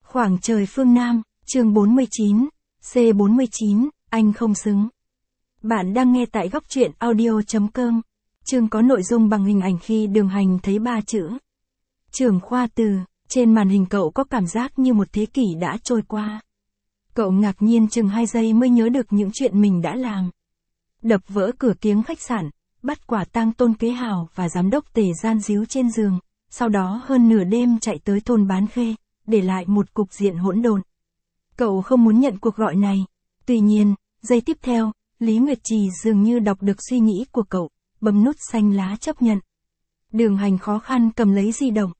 Khoảng trời phương Nam, chương 49, C49, anh không xứng. Bạn đang nghe tại góc truyện audio.com. Chương có nội dung bằng hình ảnh khi Đường Hành thấy 3 chữ. Trưởng khoa từ, trên màn hình cậu có cảm giác như một thế kỷ đã trôi qua. Cậu ngạc nhiên chừng 2 giây mới nhớ được những chuyện mình đã làm. Đập vỡ cửa kiếng khách sạn, bắt quả tang Tôn Kế Hào và giám đốc Tề gian díu trên giường, sau đó hơn nửa đêm chạy tới thôn Bán Khê, để lại một cục diện hỗn độn. Cậu không muốn nhận cuộc gọi này. Tuy nhiên, giây tiếp theo, Lý Nguyệt Trì dường như đọc được suy nghĩ của cậu, bấm nút xanh lá chấp nhận. Đường Hành khó khăn cầm lấy di động.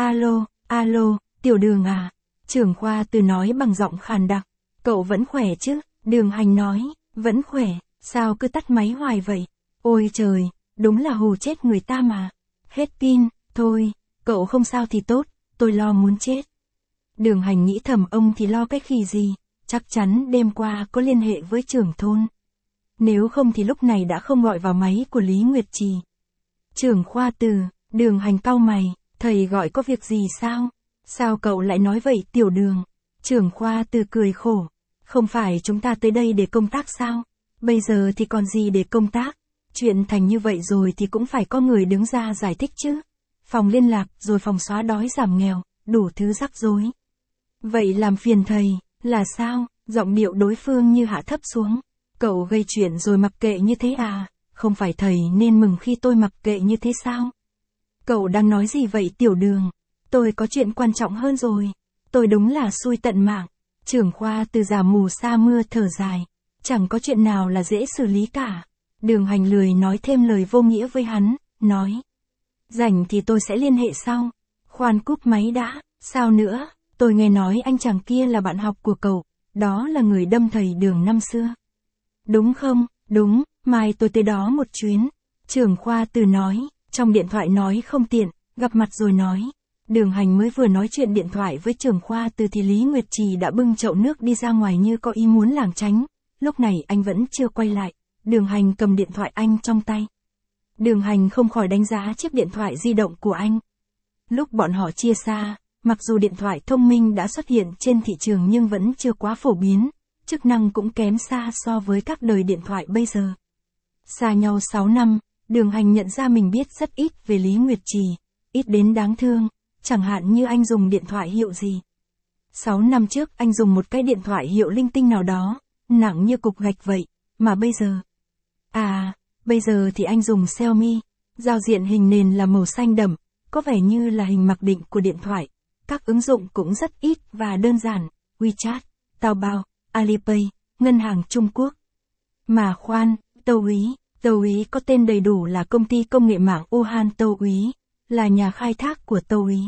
Alo, Tiểu Đường à? Trưởng khoa từ nói bằng giọng khàn đặc. Cậu vẫn khỏe chứ? Đường Hành nói, vẫn khỏe, sao cứ tắt máy hoài vậy? Ôi trời, đúng là hù chết người ta mà. Hết pin, thôi, cậu không sao thì tốt, tôi lo muốn chết. Đường Hành nghĩ thầm ông thì lo cái khỉ gì, chắc chắn đêm qua có liên hệ với trưởng thôn. Nếu không thì lúc này đã không gọi vào máy của Lý Nguyệt Trì. Trưởng khoa từ, Đường Hành cau mày, thầy gọi có việc gì sao? Sao cậu lại nói vậy Tiểu Đường? Trưởng khoa từ cười khổ, không phải chúng ta tới đây để công tác sao? Bây giờ thì còn gì để công tác? Chuyện thành như vậy rồi thì cũng phải có người đứng ra giải thích chứ. Phòng liên lạc rồi phòng xóa đói giảm nghèo, đủ thứ rắc rối. Vậy làm phiền thầy, là sao? Giọng điệu đối phương như hạ thấp xuống. Cậu gây chuyện rồi mặc kệ như thế à? Không phải thầy nên mừng khi tôi mặc kệ như thế sao? Cậu đang nói gì vậy Tiểu Đường? Tôi có chuyện quan trọng hơn rồi. Tôi đúng là xui tận mạng. Trưởng khoa từ giả mù sa mưa thở dài. Chẳng có chuyện nào là dễ xử lý cả. Đường Hành lười nói thêm lời vô nghĩa với hắn, nói. Rảnh thì tôi sẽ liên hệ sau. Khoan cúp máy đã, sao nữa? Tôi nghe nói anh chàng kia là bạn học của cậu, đó là người đâm thầy Đường năm xưa. Đúng không? Đúng, mai tôi tới đó một chuyến. Trưởng khoa từ nói, trong điện thoại nói không tiện, gặp mặt rồi nói. Đường Hành mới vừa nói chuyện điện thoại với trưởng khoa từ thì Lý Nguyệt Trì đã bưng chậu nước đi ra ngoài như có ý muốn lảng tránh. Lúc này anh vẫn chưa quay lại, Đường Hành cầm điện thoại anh trong tay. Đường Hành không khỏi đánh giá chiếc điện thoại di động của anh. Lúc bọn họ chia xa, mặc dù điện thoại thông minh đã xuất hiện trên thị trường nhưng vẫn chưa quá phổ biến, chức năng cũng kém xa so với các đời điện thoại bây giờ. Xa nhau 6 năm, Đường Hành nhận ra mình biết rất ít về Lý Nguyệt Trì, ít đến đáng thương, chẳng hạn như anh dùng điện thoại hiệu gì. 6 năm trước anh dùng một cái điện thoại hiệu linh tinh nào đó, nặng như cục gạch vậy, mà bây giờ... bây giờ thì anh dùng Xiaomi, giao diện hình nền là màu xanh đậm, có vẻ như là hình mặc định của điện thoại. Các ứng dụng cũng rất ít và đơn giản, WeChat, Taobao, Alipay, ngân hàng Trung Quốc. Mà khoan, Tâu Úy có tên đầy đủ là công ty công nghệ mạng Wuhan Tâu Úy, là nhà khai thác của Tâu Úy.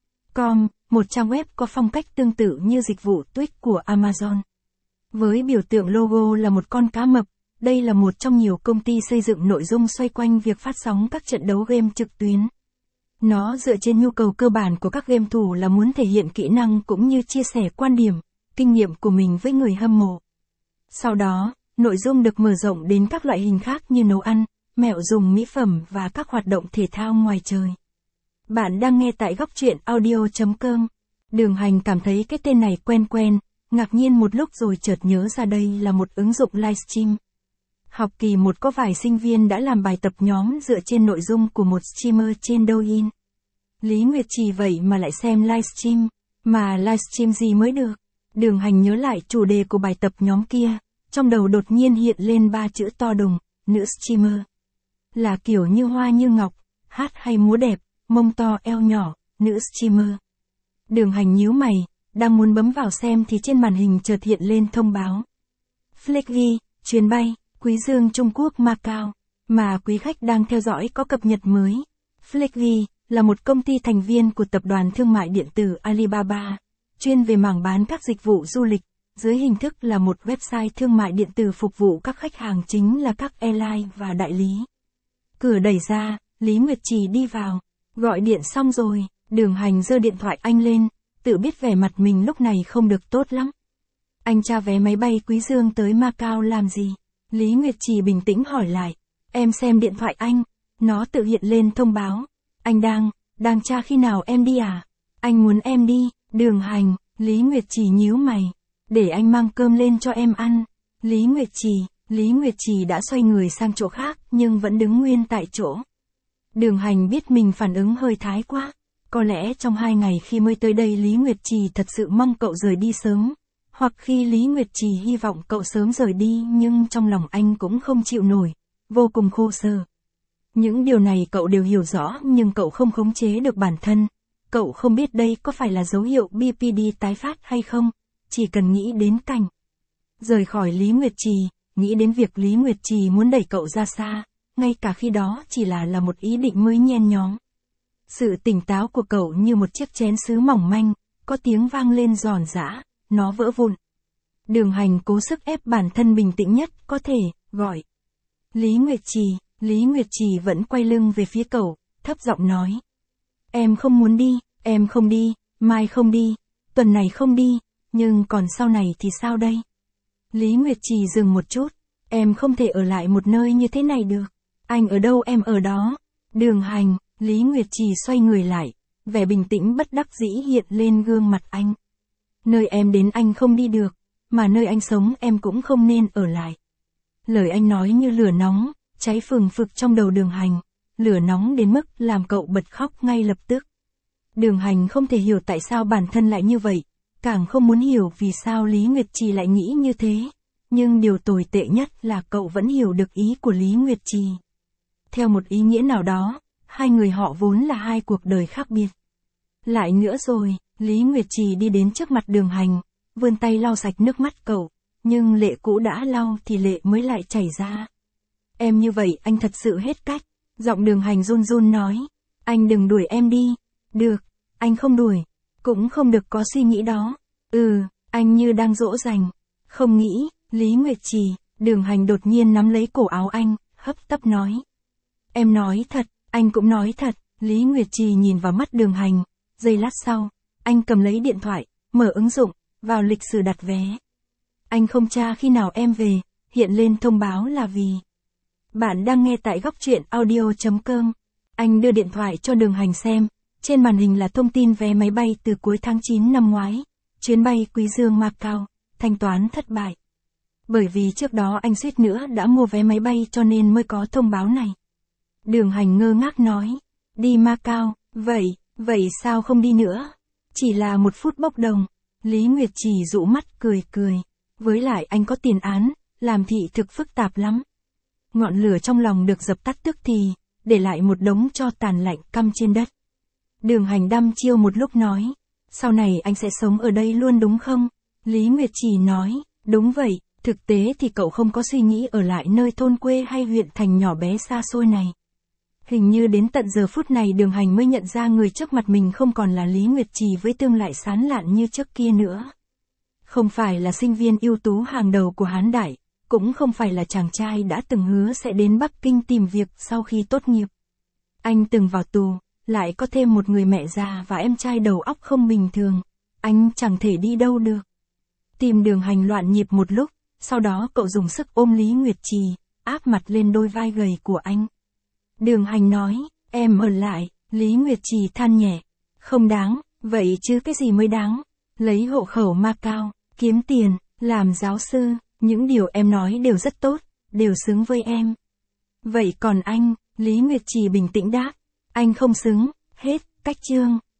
Một trang web có phong cách tương tự như dịch vụ Twitch của Amazon. Với biểu tượng logo là một con cá mập, đây là một trong nhiều công ty xây dựng nội dung xoay quanh việc phát sóng các trận đấu game trực tuyến. Nó dựa trên nhu cầu cơ bản của các game thủ là muốn thể hiện kỹ năng cũng như chia sẻ quan điểm, kinh nghiệm của mình với người hâm mộ. Sau đó, nội dung được mở rộng đến các loại hình khác như nấu ăn, mẹo dùng mỹ phẩm và các hoạt động thể thao ngoài trời. Bạn đang nghe tại góc truyện audio.com. Đường Hành cảm thấy cái tên này quen, ngạc nhiên một lúc rồi chợt nhớ ra đây là một ứng dụng livestream. Học kỳ 1 có vài sinh viên đã làm bài tập nhóm dựa trên nội dung của một streamer trên Douyin. Lý Nguyệt Trì vậy mà lại xem livestream, mà livestream gì mới được. Đường Hành nhớ lại chủ đề của bài tập nhóm kia, trong đầu đột nhiên hiện lên 3 chữ to đùng, nữ streamer. Là kiểu như hoa như ngọc, hát hay múa đẹp, mông to eo nhỏ, nữ streamer. Đường Hành nhíu mày, đang muốn bấm vào xem thì trên màn hình chợt hiện lên thông báo. Flexi, chuyến bay, Quý Dương Trung Quốc Macau, mà quý khách đang theo dõi có cập nhật mới. Flexi là một công ty thành viên của tập đoàn thương mại điện tử Alibaba, chuyên về mảng bán các dịch vụ du lịch, dưới hình thức là một website thương mại điện tử phục vụ các khách hàng chính là các airline và đại lý. Cửa đẩy ra, Lý Nguyệt Trì đi vào, gọi điện xong rồi, Đường Hành giơ điện thoại anh lên, tự biết vẻ mặt mình lúc này không được tốt lắm. Anh tra vé máy bay Quý Dương tới Macau làm gì? Lý Nguyệt Trì bình tĩnh hỏi lại. Em xem điện thoại anh, nó tự hiện lên thông báo. Anh đang tra khi nào em đi à? Anh muốn em đi, Đường Hành, Lý Nguyệt Trì nhíu mày. Để anh mang cơm lên cho em ăn. Lý Nguyệt Trì đã xoay người sang chỗ khác nhưng vẫn đứng nguyên tại chỗ. Đường Hành biết mình phản ứng hơi thái quá. Có lẽ trong 2 ngày khi mới tới đây Lý Nguyệt Trì thật sự mong cậu rời đi sớm. Hoặc khi Lý Nguyệt Trì hy vọng cậu sớm rời đi nhưng trong lòng anh cũng không chịu nổi. Vô cùng khô sở. Những điều này cậu đều hiểu rõ nhưng cậu không khống chế được bản thân. Cậu không biết đây có phải là dấu hiệu BPD tái phát hay không. Chỉ cần nghĩ đến cảnh rời khỏi Lý Nguyệt Trì, nghĩ đến việc Lý Nguyệt Trì muốn đẩy cậu ra xa, ngay cả khi đó chỉ là một ý định mới nhen nhóm. Sự tỉnh táo của cậu như một chiếc chén sứ mỏng manh, có tiếng vang lên giòn giã, nó vỡ vụn. Đường Hành cố sức ép bản thân bình tĩnh nhất có thể, gọi. Lý Nguyệt Trì vẫn quay lưng về phía cậu, thấp giọng nói. Em không muốn đi, em không đi, mai không đi, tuần này không đi, nhưng còn sau này thì sao đây? Lý Nguyệt Trì dừng một chút, em không thể ở lại một nơi như thế này được. Anh ở đâu em ở đó. Đường Hành, Lý Nguyệt Trì xoay người lại, vẻ bình tĩnh bất đắc dĩ hiện lên gương mặt anh. Nơi em đến anh không đi được, mà nơi anh sống em cũng không nên ở lại. Lời anh nói như lửa nóng, cháy phừng phực trong đầu Đường Hành, lửa nóng đến mức làm cậu bật khóc ngay lập tức. Đường Hành không thể hiểu tại sao bản thân lại như vậy, càng không muốn hiểu vì sao Lý Nguyệt Trì lại nghĩ như thế. Nhưng điều tồi tệ nhất là cậu vẫn hiểu được ý của Lý Nguyệt Trì. Theo một ý nghĩa nào đó, hai người họ vốn là hai cuộc đời khác biệt. Lại nữa rồi, Lý Nguyệt Trì đi đến trước mặt Đường Hành, vươn tay lau sạch nước mắt cậu, nhưng lệ cũ đã lau thì lệ mới lại chảy ra. Em như vậy anh thật sự hết cách. Giọng Đường Hành run run nói. Anh đừng đuổi em đi. Được, anh không đuổi. Cũng không được có suy nghĩ đó. Anh như đang dỗ dành. Không nghĩ, Lý Nguyệt Trì. Đường Hành đột nhiên nắm lấy cổ áo anh, hấp tấp nói. Em nói thật, anh cũng nói thật. Lý Nguyệt Trì nhìn vào mắt Đường Hành. Giây lát sau, anh cầm lấy điện thoại, mở ứng dụng, vào lịch sử đặt vé. Anh không tra khi nào em về, hiện lên thông báo là vì. Bạn đang nghe tại góc truyện audio.com. Anh đưa điện thoại cho Đường Hành xem, trên màn hình là thông tin vé máy bay từ cuối tháng 9 năm ngoái, chuyến bay Quý Dương Macau, thanh toán thất bại. Bởi vì trước đó anh suýt nữa đã mua vé máy bay cho nên mới có thông báo này. Đường Hành ngơ ngác nói, đi Macau, vậy sao không đi nữa? Chỉ là 1 phút bốc đồng. Lý Nguyệt Trì dụ mắt cười. Với lại anh có tiền án, làm thị thực phức tạp lắm. Ngọn lửa trong lòng được dập tắt tức thì, để lại một đống tro tàn lạnh căm trên đất. Đường Hành đăm chiêu một lúc nói, sau này anh sẽ sống ở đây luôn đúng không? Lý Nguyệt Trì nói, đúng vậy, thực tế thì cậu không có suy nghĩ ở lại nơi thôn quê hay huyện thành nhỏ bé xa xôi này. Hình như đến tận giờ phút này Đường Hành mới nhận ra người trước mặt mình không còn là Lý Nguyệt Trì với tương lai sáng lạn như trước kia nữa. Không phải là sinh viên ưu tú hàng đầu của Hán Đại, cũng không phải là chàng trai đã từng hứa sẽ đến Bắc Kinh tìm việc sau khi tốt nghiệp. Anh từng vào tù, lại có thêm một người mẹ già và em trai đầu óc không bình thường. Anh chẳng thể đi đâu được. Tìm Đường Hành loạn nhịp một lúc, sau đó cậu dùng sức ôm Lý Nguyệt Trì, áp mặt lên đôi vai gầy của anh. Đường Hành nói, em ở lại. Lý Nguyệt Trì than nhẹ. Không đáng, vậy chứ cái gì mới đáng? Lấy hộ khẩu Macau, kiếm tiền, làm giáo sư, những điều em nói đều rất tốt, đều xứng với em. Vậy còn anh? Lý Nguyệt Trì bình tĩnh đáp. Anh không xứng, hết, cách chương.